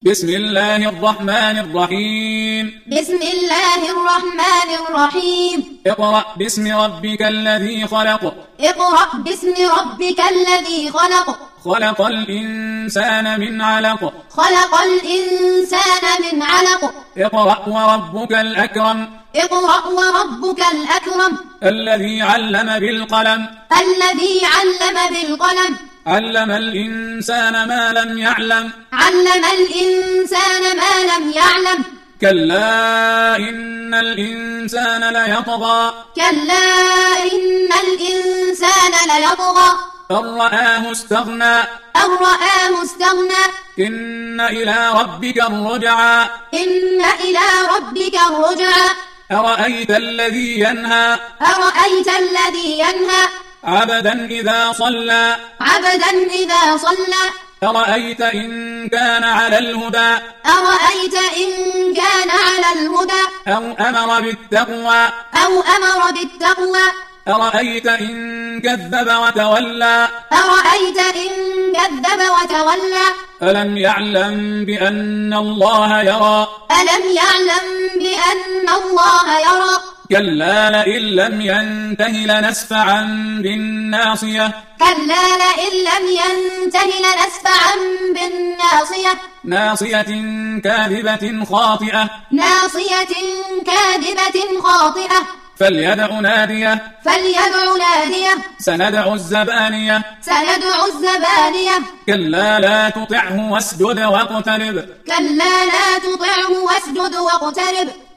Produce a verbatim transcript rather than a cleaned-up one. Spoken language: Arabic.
بسم الله الرحمن الرحيم بسم الله الرحمن الرحيم اقرأ باسم ربك الذي خلق اقرأ باسم ربك الذي خلق خلق الإنسان من علق خلق الإنسان من علق اقرأ وربك الأكرم اقرأ وربك الأكرم الذي علم بالقلم الذي علم بالقلم علم الإنسان ما لم يعلم علم الإنسان ما لم يعلم كلا إن الإنسان ليطغى كلا إن الإنسان ليطغى أن رآه استغنى أن رآه استغنى إن إلى ربك الرجعى إن إلى ربك الرجعى أرأيت الذي ينهى أرأيت الذي ينهى عبدا إذا صلى عبدا إذا صلى أرأيت إن كان على الهدى أرأيت إن كان على الهدى أو أمر بالتقوى أو أمر بالتقوى أرأيت إن كذب وتولى أرأيت إن كذب وتولى ألم يعلم بأن الله يرى ألم يعلم بأن الله يرى كلا لئن لم ينته لنسفعا بالناصية كلا لئن لم ينته لنسفعا بالناصية ناصية كاذبة خاطئة ناصية كاذبة خاطئة فليدع ناديه فليدع ناديه سندع الزبانية سندع الزبانية كلا لا تطعه واسجد واقترب كلا لا تطعه واسجد واقترب